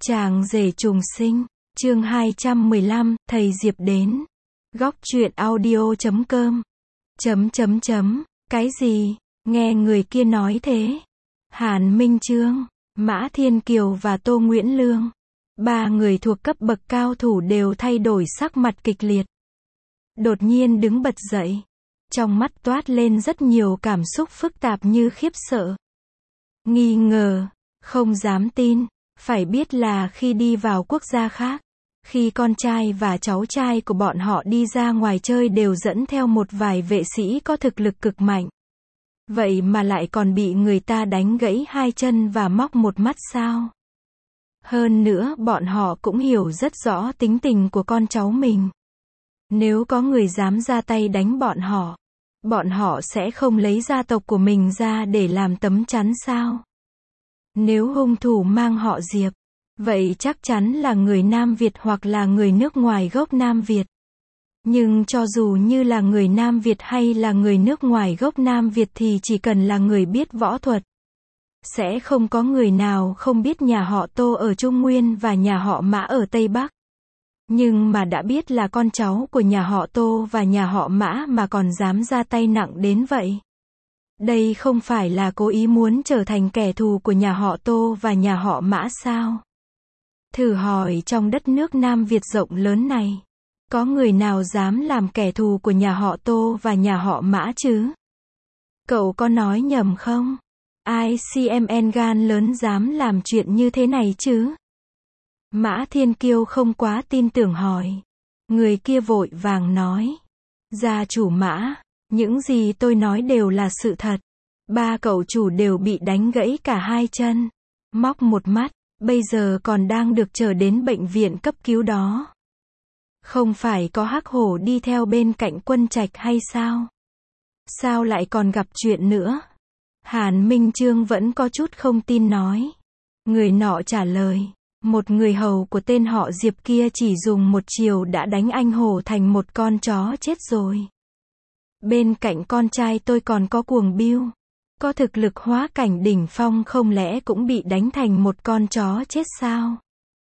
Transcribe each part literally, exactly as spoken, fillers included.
Chàng rể trùng sinh, chương hai trăm mười lăm, thầy Diệp đến. Góc truyện audio chấm com. Chấm chấm chấm, cái gì? Nghe người kia nói thế. Hàn Minh Chương, Mã Thiên Kiều và Tô Nguyễn Lương. Ba người thuộc cấp bậc cao thủ đều thay đổi sắc mặt kịch liệt. Đột nhiên đứng bật dậy. Trong mắt toát lên rất nhiều cảm xúc phức tạp như khiếp sợ, nghi ngờ, không dám tin. Phải biết là khi đi vào quốc gia khác, khi con trai và cháu trai của bọn họ đi ra ngoài chơi đều dẫn theo một vài vệ sĩ có thực lực cực mạnh. Vậy mà lại còn bị người ta đánh gãy hai chân và móc một mắt sao? Hơn nữa bọn họ cũng hiểu rất rõ tính tình của con cháu mình. Nếu có người dám ra tay đánh bọn họ, bọn họ sẽ không lấy gia tộc của mình ra để làm tấm chắn sao? Nếu hung thủ mang họ Diệp, vậy chắc chắn là người Nam Việt hoặc là người nước ngoài gốc Nam Việt. Nhưng cho dù như là người Nam Việt hay là người nước ngoài gốc Nam Việt thì chỉ cần là người biết võ thuật, sẽ không có người nào không biết nhà họ Tô ở Trung Nguyên và nhà họ Mã ở Tây Bắc. Nhưng mà đã biết là con cháu của nhà họ Tô và nhà họ Mã mà còn dám ra tay nặng đến vậy. Đây không phải là cố ý muốn trở thành kẻ thù của nhà họ Tô và nhà họ Mã sao? Thử hỏi trong đất nước Nam Việt rộng lớn này, có người nào dám làm kẻ thù của nhà họ Tô và nhà họ Mã chứ? Cậu có nói nhầm không? Ai xê em en gan lớn dám làm chuyện như thế này chứ? Mã Thiên Kiêu không quá tin tưởng hỏi. Người kia vội vàng nói. Gia chủ Mã, những gì tôi nói đều là sự thật. Ba cậu chủ đều bị đánh gãy cả hai chân, móc một mắt, bây giờ còn đang được chờ đến bệnh viện cấp cứu đó. Không phải có Hắc Hổ đi theo bên cạnh Quân Trạch hay sao? Sao lại còn gặp chuyện nữa? Hàn Minh Chương vẫn có chút không tin nói. Người nọ trả lời. Một người hầu của tên họ Diệp kia chỉ dùng một chiều đã đánh anh hổ thành một con chó chết rồi. Bên cạnh con trai tôi còn có Cuồng Biêu, có thực lực hóa cảnh đỉnh phong, không lẽ cũng bị đánh thành một con chó chết sao?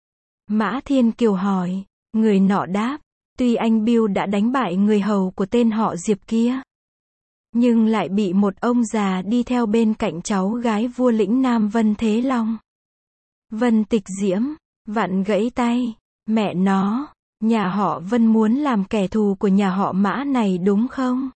Mã Thiên Kiều hỏi. Người nọ đáp. Tuy anh Biêu đã đánh bại người hầu của tên họ Diệp kia, nhưng lại bị một ông già đi theo bên cạnh cháu gái vua lĩnh Nam Vân Thế Long, Vân Tịch Diễm, vặn gãy tay. Mẹ nó, nhà họ Vân muốn làm kẻ thù của nhà họ Mã này đúng không?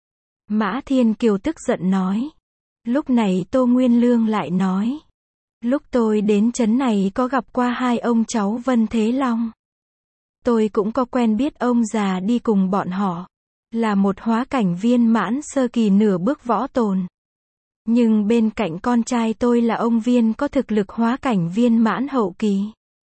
Mã Thiên Kiều tức giận nói. Lúc này Tô Nguyên Lương lại nói. Lúc tôi đến trấn này có gặp qua hai ông cháu Vân Thế Long. Tôi cũng có quen biết ông già đi cùng bọn họ, là một hóa cảnh viên mãn sơ kỳ nửa bước võ tồn. Nhưng bên cạnh con trai tôi là ông Viên có thực lực hóa cảnh viên mãn hậu kỳ.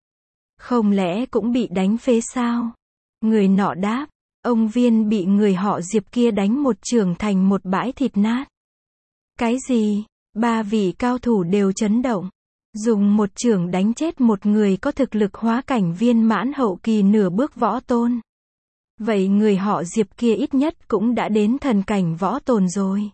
Không lẽ cũng bị đánh phế sao? Người nọ đáp. Ông Viên bị người họ Diệp kia đánh một chưởng thành một bãi thịt nát. Cái gì? Ba vị cao thủ đều chấn động. Dùng một chưởng đánh chết một người có thực lực hóa cảnh viên mãn hậu kỳ nửa bước võ tôn. Vậy người họ Diệp kia ít nhất cũng đã đến thần cảnh võ tồn rồi.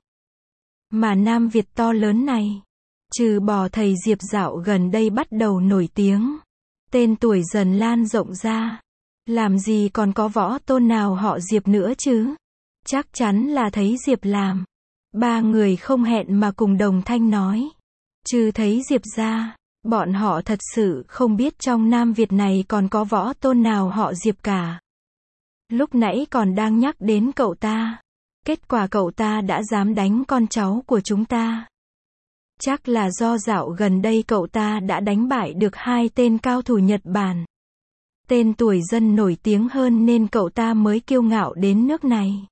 Mà Nam Việt to lớn này, trừ bỏ thầy Diệp dạo gần đây bắt đầu nổi tiếng, tên tuổi dần lan rộng ra, làm gì còn có võ tôn nào họ Diệp nữa chứ? Chắc chắn là thấy Diệp làm. Ba người không hẹn mà cùng đồng thanh nói. Trừ thấy Diệp ra, bọn họ thật sự không biết trong Nam Việt này còn có võ tôn nào họ Diệp cả. Lúc nãy còn đang nhắc đến cậu ta, kết quả cậu ta đã dám đánh con cháu của chúng ta. Chắc là do dạo gần đây cậu ta đã đánh bại được hai tên cao thủ Nhật Bản. Tên tuổi dân nổi tiếng hơn nên cậu ta mới kiêu ngạo đến nước này.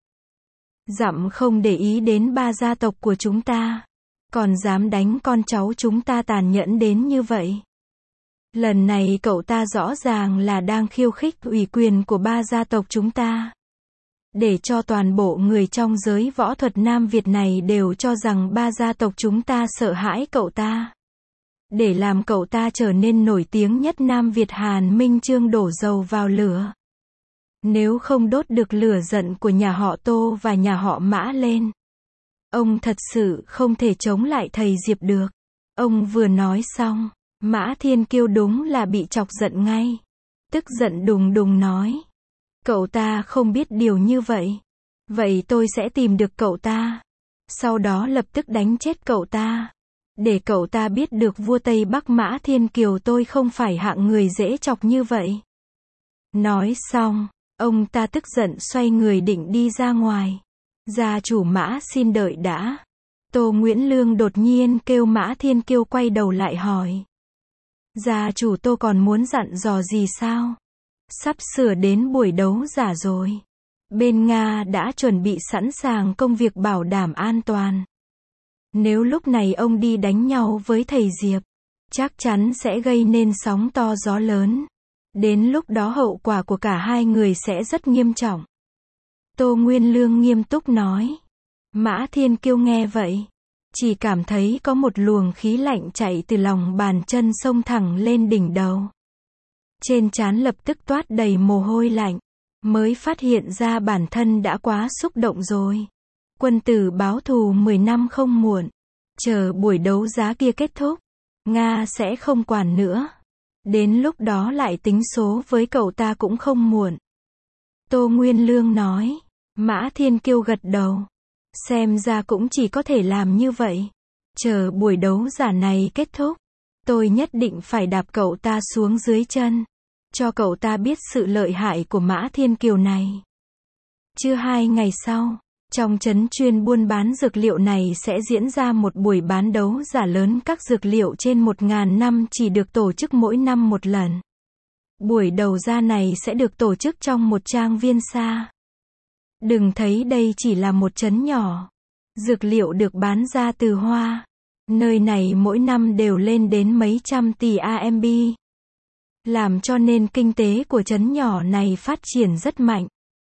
Dặm không để ý đến ba gia tộc của chúng ta, còn dám đánh con cháu chúng ta tàn nhẫn đến như vậy. Lần này cậu ta rõ ràng là đang khiêu khích ủy quyền của ba gia tộc chúng ta. Để cho toàn bộ người trong giới võ thuật Nam Việt này đều cho rằng ba gia tộc chúng ta sợ hãi cậu ta. Để làm cậu ta trở nên nổi tiếng nhất Nam Việt. Hàn Minh Chương đổ dầu vào lửa. Nếu không đốt được lửa giận của nhà họ Tô và nhà họ Mã lên, ông thật sự không thể chống lại thầy Diệp được. Ông vừa nói xong, Mã Thiên Kiêu đúng là bị chọc giận ngay. Tức giận đùng đùng nói. Cậu ta không biết điều như vậy. Vậy tôi sẽ tìm được cậu ta. Sau đó lập tức đánh chết cậu ta. Để cậu ta biết được vua Tây Bắc Mã Thiên Kiều tôi không phải hạng người dễ chọc như vậy. Nói xong, ông ta tức giận xoay người định đi ra ngoài. Gia chủ Mã xin đợi đã. Tô Nguyễn Lương đột nhiên kêu Mã Thiên Kiêu quay đầu lại hỏi. Gia chủ Tô còn muốn dặn dò gì sao? Sắp sửa đến buổi đấu giả rồi. Bên Nga đã chuẩn bị sẵn sàng công việc bảo đảm an toàn. Nếu lúc này ông đi đánh nhau với thầy Diệp, chắc chắn sẽ gây nên sóng to gió lớn. Đến lúc đó hậu quả của cả hai người sẽ rất nghiêm trọng. Tô Nguyên Lương nghiêm túc nói. Mã Thiên Kiêu nghe vậy, chỉ cảm thấy có một luồng khí lạnh chạy từ lòng bàn chân xông thẳng lên đỉnh đầu. Trên trán lập tức toát đầy mồ hôi lạnh, mới phát hiện ra bản thân đã quá xúc động rồi. Quân tử báo thù mười năm không muộn. Chờ buổi đấu giá kia kết thúc, Nga sẽ không quản nữa. Đến lúc đó lại tính số với cậu ta cũng không muộn. Tô Nguyên Lương nói. Mã Thiên Kiêu gật đầu. Xem ra cũng chỉ có thể làm như vậy. Chờ buổi đấu giả này kết thúc, tôi nhất định phải đạp cậu ta xuống dưới chân. Cho cậu ta biết sự lợi hại của Mã Thiên Kiều này. Chưa hai ngày sau, trong trấn chuyên buôn bán dược liệu này sẽ diễn ra một buổi bán đấu giả lớn các dược liệu trên một ngàn năm chỉ được tổ chức mỗi năm một lần. Buổi đấu giá này sẽ được tổ chức trong một trang viên xa. Đừng thấy đây chỉ là một trấn nhỏ. Dược liệu được bán ra từ Hoa. Nơi này mỗi năm đều lên đến mấy trăm tỷ a em bê. Làm cho nên kinh tế của trấn nhỏ này phát triển rất mạnh.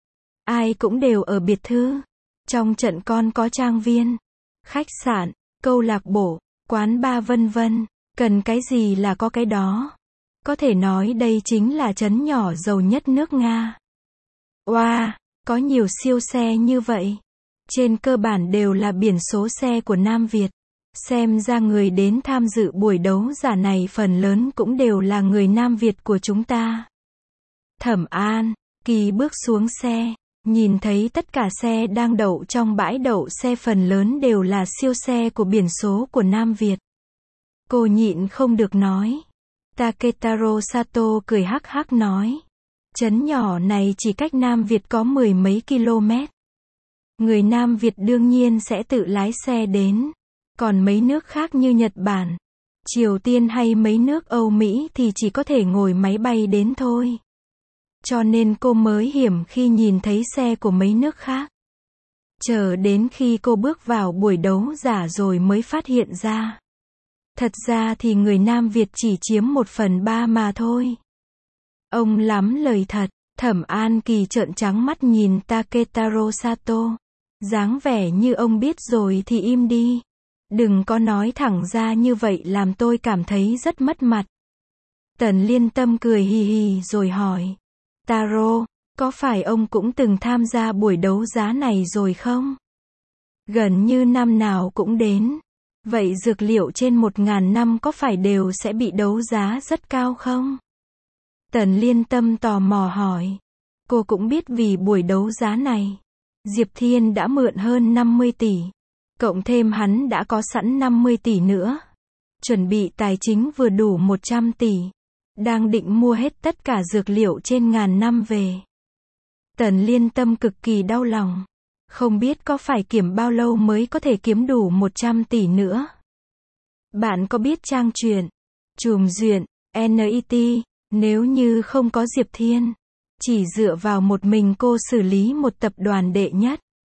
Ai cũng đều ở biệt thự. Trong trận con có trang viên, khách sạn, câu lạc bộ, quán bar vân vân. Cần cái gì là có cái đó. Có thể nói đây chính là trấn nhỏ giàu nhất nước Nga. Wow, có nhiều siêu xe như vậy. Trên cơ bản đều là biển số xe của Nam Việt. Xem ra người đến tham dự buổi đấu giả này phần lớn cũng đều là người Nam Việt của chúng ta. Thẩm An, Kỳ bước xuống xe, nhìn thấy tất cả xe đang đậu trong bãi đậu xe phần lớn đều là siêu xe của biển số của Nam Việt. Cô nhịn không được nói. Taketaro Sato cười hắc hắc nói. Trấn nhỏ này chỉ cách Nam Việt có mười mấy km. Người Nam Việt đương nhiên sẽ tự lái xe đến. Còn mấy nước khác như Nhật Bản, Triều Tiên hay mấy nước Âu Mỹ thì chỉ có thể ngồi máy bay đến thôi. Cho nên cô mới hiểm khi nhìn thấy xe của mấy nước khác. Chờ đến khi cô bước vào buổi đấu giả rồi mới phát hiện ra. Thật ra thì người Nam Việt chỉ chiếm một phần ba mà thôi. Ông lắm lời thật. Thẩm An Kỳ trợn trắng mắt nhìn Taketaro Sato. Dáng vẻ như ông biết rồi thì im đi. Đừng có nói thẳng ra như vậy làm tôi cảm thấy rất mất mặt. Tần Liên Tâm cười hì hì rồi hỏi. Taro, có phải ông cũng từng tham gia buổi đấu giá này rồi không? Gần như năm nào cũng đến. Vậy dược liệu trên một ngàn năm có phải đều sẽ bị đấu giá rất cao không? Tần Liên Tâm tò mò hỏi. Cô cũng biết vì buổi đấu giá này, Diệp Thiên đã mượn hơn năm mươi tỷ. Cộng thêm hắn đã có sẵn năm mươi tỷ nữa. Chuẩn bị tài chính vừa đủ một trăm tỷ. Đang định mua hết tất cả dược liệu trên ngàn năm về. Tần Liên Tâm cực kỳ đau lòng. Không biết có phải kiểm bao lâu mới có thể kiếm đủ một trăm tỷ nữa. Bạn có biết trang truyện Trùm Duyện en i tê, nếu như không có Diệp Thiên, chỉ dựa vào một mình cô xử lý một tập đoàn đệ nhất,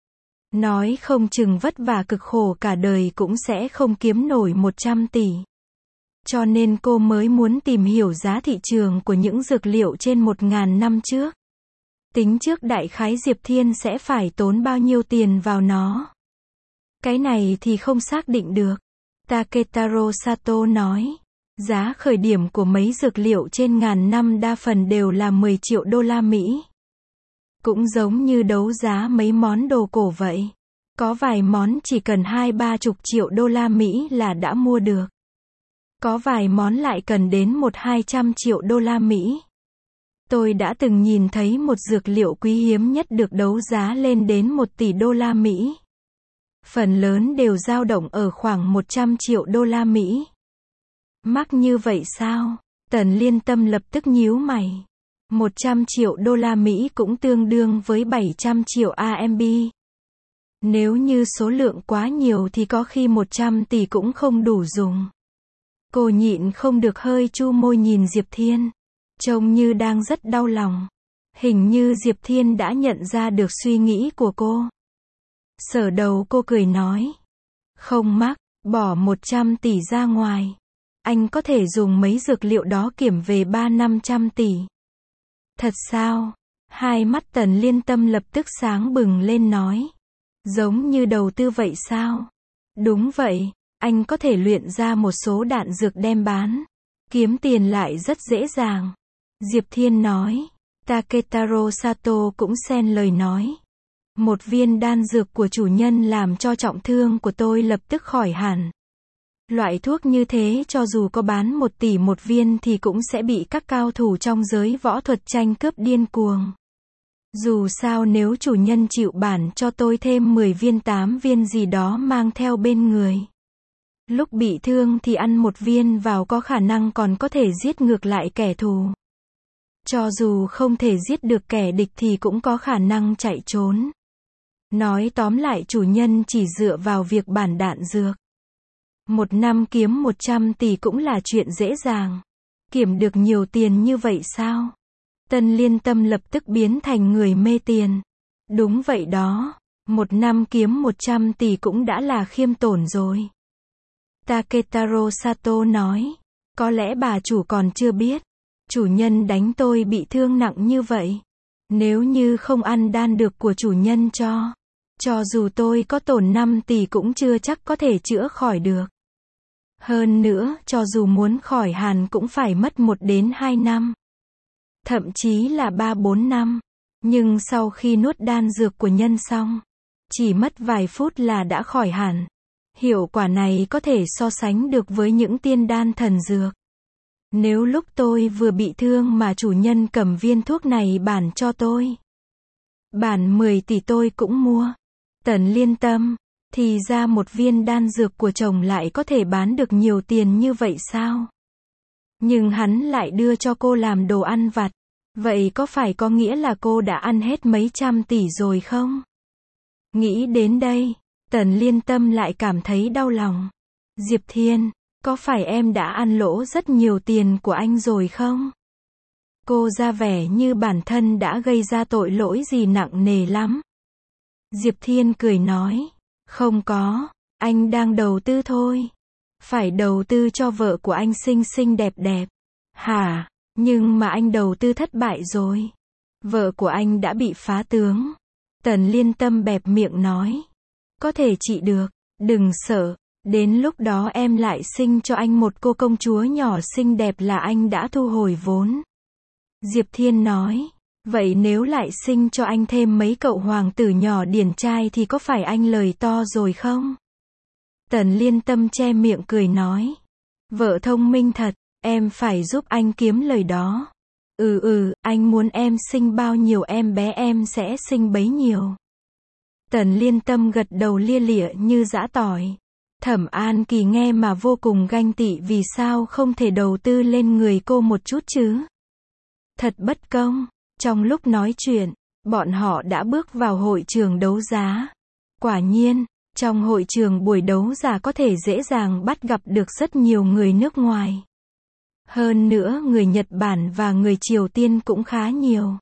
nói không chừng vất vả cực khổ cả đời cũng sẽ không kiếm nổi một trăm tỷ. Cho nên cô mới muốn tìm hiểu giá thị trường của những dược liệu trên một ngàn năm trước. Tính trước đại khái Diệp Thiên sẽ phải tốn bao nhiêu tiền vào nó. Cái này thì không xác định được. Taketaro Sato nói. Giá khởi điểm của mấy dược liệu trên ngàn năm đa phần đều là mười triệu đô la Mỹ. Cũng giống như đấu giá mấy món đồ cổ vậy. Có vài món chỉ cần hai ba chục triệu đô la Mỹ là đã mua được. Có vài món lại cần đến một hai trăm triệu đô la Mỹ. Tôi đã từng nhìn thấy một dược liệu quý hiếm nhất được đấu giá lên đến một tỷ đô la Mỹ. Phần lớn đều dao động ở khoảng một trăm triệu đô la Mỹ. Mắc như vậy sao? Tần Liên Tâm lập tức nhíu mày. một trăm triệu đô la Mỹ cũng tương đương với bảy trăm triệu a em bê. Nếu như số lượng quá nhiều thì có khi một trăm tỷ cũng không đủ dùng. Cô nhịn không được hơi chu môi nhìn Diệp Thiên. Trông như đang rất đau lòng. Hình như Diệp Thiên đã nhận ra được suy nghĩ của cô. Sở đầu cô cười nói. Không mắc, bỏ một trăm tỷ ra ngoài. Anh có thể dùng mấy dược liệu đó kiểm về ba năm trăm tỷ. Thật sao? Hai mắt Tần Liên Tâm lập tức sáng bừng lên nói. Giống như đầu tư vậy sao? Đúng vậy, anh có thể luyện ra một số đạn dược đem bán. Kiếm tiền lại rất dễ dàng. Diệp Thiên nói. Taketaro Sato cũng xen lời nói. Một viên đan dược của chủ nhân làm cho trọng thương của tôi lập tức khỏi hẳn. Loại thuốc như thế cho dù có bán một tỷ một viên thì cũng sẽ bị các cao thủ trong giới võ thuật tranh cướp điên cuồng. Dù sao nếu chủ nhân chịu bản cho tôi thêm mười viên tám viên gì đó mang theo bên người. Lúc bị thương thì ăn một viên vào có khả năng còn có thể giết ngược lại kẻ thù. Cho dù không thể giết được kẻ địch thì cũng có khả năng chạy trốn. Nói tóm lại chủ nhân chỉ dựa vào việc bản đạn dược. Một năm kiếm một trăm tỷ cũng là chuyện dễ dàng. Kiểm được nhiều tiền như vậy sao? Tần Liên Tâm lập tức biến thành người mê tiền. Đúng vậy đó. Một năm kiếm một trăm tỷ cũng đã là khiêm tốn rồi. Taketaro Sato nói. Có lẽ bà chủ còn chưa biết. Chủ nhân đánh tôi bị thương nặng như vậy. Nếu như không ăn đan dược của chủ nhân cho. Cho dù tôi có tổn năm tỷ cũng chưa chắc có thể chữa khỏi được. Hơn nữa, cho dù muốn khỏi hẳn cũng phải mất một đến hai năm. Thậm chí là ba bốn năm. Nhưng sau khi nuốt đan dược của nhân xong, chỉ mất vài phút là đã khỏi hẳn. Hiệu quả này có thể so sánh được với những tiên đan thần dược. Nếu lúc tôi vừa bị thương mà chủ nhân cầm viên thuốc này bản cho tôi. Bản mười tỷ tôi cũng mua. Tần Liên Tâm. Thì ra một viên đan dược của chồng lại có thể bán được nhiều tiền như vậy sao? Nhưng hắn lại đưa cho cô làm đồ ăn vặt. Vậy có phải có nghĩa là cô đã ăn hết mấy trăm tỷ rồi không? Nghĩ đến đây, Tần Liên Tâm lại cảm thấy đau lòng. Diệp Thiên, có phải em đã ăn lỗ rất nhiều tiền của anh rồi không? Cô ra vẻ như bản thân đã gây ra tội lỗi gì nặng nề lắm. Diệp Thiên cười nói. Không có, anh đang đầu tư thôi. Phải đầu tư cho vợ của anh xinh xinh đẹp đẹp. Hả, nhưng mà anh đầu tư thất bại rồi. Vợ của anh đã bị phá tướng. Tần Liên Tâm bẹp miệng nói. Có thể trị được, đừng sợ. Đến lúc đó em lại sinh cho anh một cô công chúa nhỏ xinh đẹp là anh đã thu hồi vốn. Diệp Thiên nói. Vậy nếu lại sinh cho anh thêm mấy cậu hoàng tử nhỏ điển trai thì có phải anh lời to rồi không? Tần Liên Tâm che miệng cười nói. Vợ thông minh thật, em phải giúp anh kiếm lời đó. Ừ ừ, anh muốn em sinh bao nhiêu em bé em sẽ sinh bấy nhiêu. Tần Liên Tâm gật đầu lia lịa như giã tỏi. Thẩm An Kỳ nghe mà vô cùng ganh tị vì sao không thể đầu tư lên người cô một chút chứ? Thật bất công. Trong lúc nói chuyện, bọn họ đã bước vào hội trường đấu giá. Quả nhiên, trong hội trường buổi đấu giá có thể dễ dàng bắt gặp được rất nhiều người nước ngoài. Hơn nữa người Nhật Bản và người Triều Tiên cũng khá nhiều.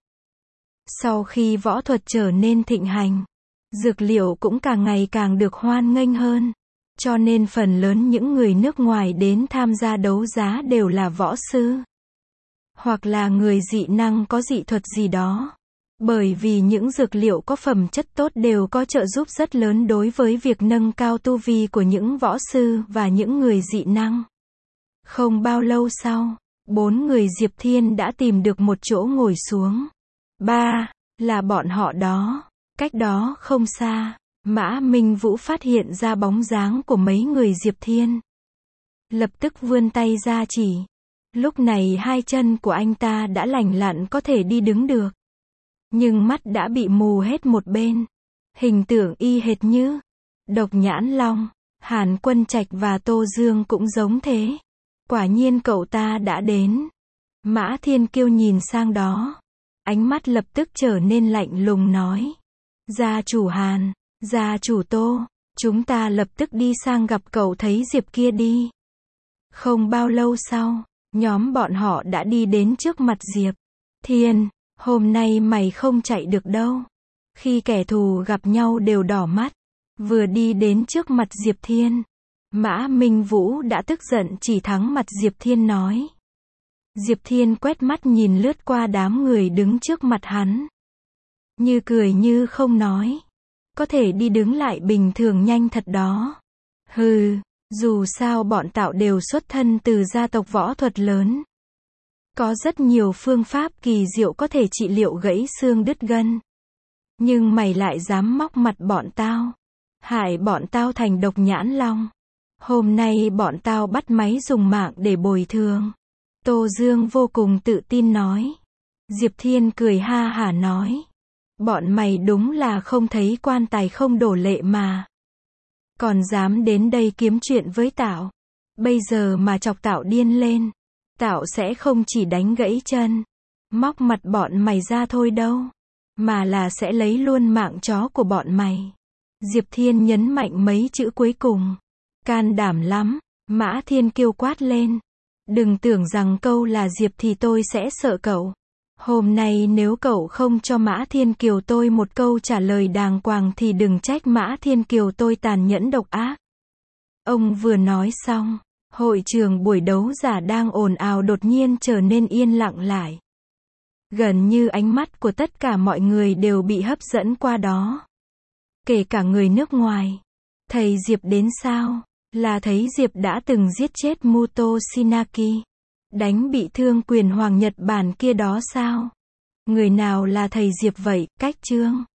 Sau khi võ thuật trở nên thịnh hành, dược liệu cũng càng ngày càng được hoan nghênh hơn. Cho nên phần lớn những người nước ngoài đến tham gia đấu giá đều là võ sư. Hoặc là người dị năng có dị thuật gì đó. Bởi vì những dược liệu có phẩm chất tốt đều có trợ giúp rất lớn đối với việc nâng cao tu vi của những võ sư và những người dị năng. Không bao lâu sau, bốn người Diệp Thiên đã tìm được một chỗ ngồi xuống. Ba, là bọn họ đó. Cách đó không xa, Mã Minh Vũ phát hiện ra bóng dáng của mấy người Diệp Thiên. lập tức vươn tay ra chỉ. Lúc này hai chân của anh ta đã lành lặn có thể đi đứng được. Nhưng mắt đã bị mù hết một bên. Hình tượng y hệt như Độc Nhãn Long. Hàn Quân Trạch và Tô Dương cũng giống thế. Quả nhiên cậu ta đã đến. Mã Thiên Kiêu nhìn sang đó. Ánh mắt lập tức trở nên lạnh lùng nói. Gia chủ Hàn, gia chủ Tô, chúng ta lập tức đi sang gặp cậu thấy Diệp kia đi. Không bao lâu sau, nhóm bọn họ đã đi đến trước mặt Diệp Thiên. Hôm nay mày không chạy được đâu. Khi kẻ thù gặp nhau đều đỏ mắt. Vừa đi đến trước mặt Diệp Thiên, Mã Minh Vũ đã tức giận chỉ thẳng mặt Diệp Thiên nói. Diệp Thiên quét mắt nhìn lướt qua đám người đứng trước mặt hắn. Như cười như không nói. Có thể đi đứng lại bình thường nhanh thật đó. Hừ, dù sao bọn Tạo đều xuất thân từ gia tộc võ thuật lớn. Có rất nhiều phương pháp kỳ diệu có thể trị liệu gãy xương đứt gân. Nhưng mày lại dám móc mặt bọn tao. Hại bọn tao thành Độc Nhãn Long. Hôm nay bọn tao bắt máy dùng mạng để bồi thường. Tô Dương vô cùng tự tin nói. Diệp Thiên cười ha hả nói. Bọn mày đúng là không thấy quan tài không đổ lệ mà. Còn dám đến đây kiếm chuyện với Tạo. Bây giờ mà chọc Tạo điên lên. Tạo sẽ không chỉ đánh gãy chân, móc mặt bọn mày ra thôi đâu. Mà là sẽ lấy luôn mạng chó của bọn mày. Diệp Thiên nhấn mạnh mấy chữ cuối cùng. Can đảm lắm, Mã Thiên Kiêu quát lên. Đừng tưởng rằng câu là Diệp thì tôi sẽ sợ cậu. Hôm nay nếu cậu không cho Mã Thiên Kiều tôi một câu trả lời đàng hoàng thì đừng trách Mã Thiên Kiều tôi tàn nhẫn độc ác. Ông vừa nói xong, hội trường buổi đấu giả đang ồn ào đột nhiên trở nên yên lặng lại. Gần như ánh mắt của tất cả mọi người đều bị hấp dẫn qua đó. Kể cả người nước ngoài. Thầy Diệp đến sao? Là thấy Diệp đã từng giết chết Muto Shinaki. Đánh bị thương quyền hoàng Nhật Bản kia đó sao? Người nào là thầy Diệp vậy? Cách chương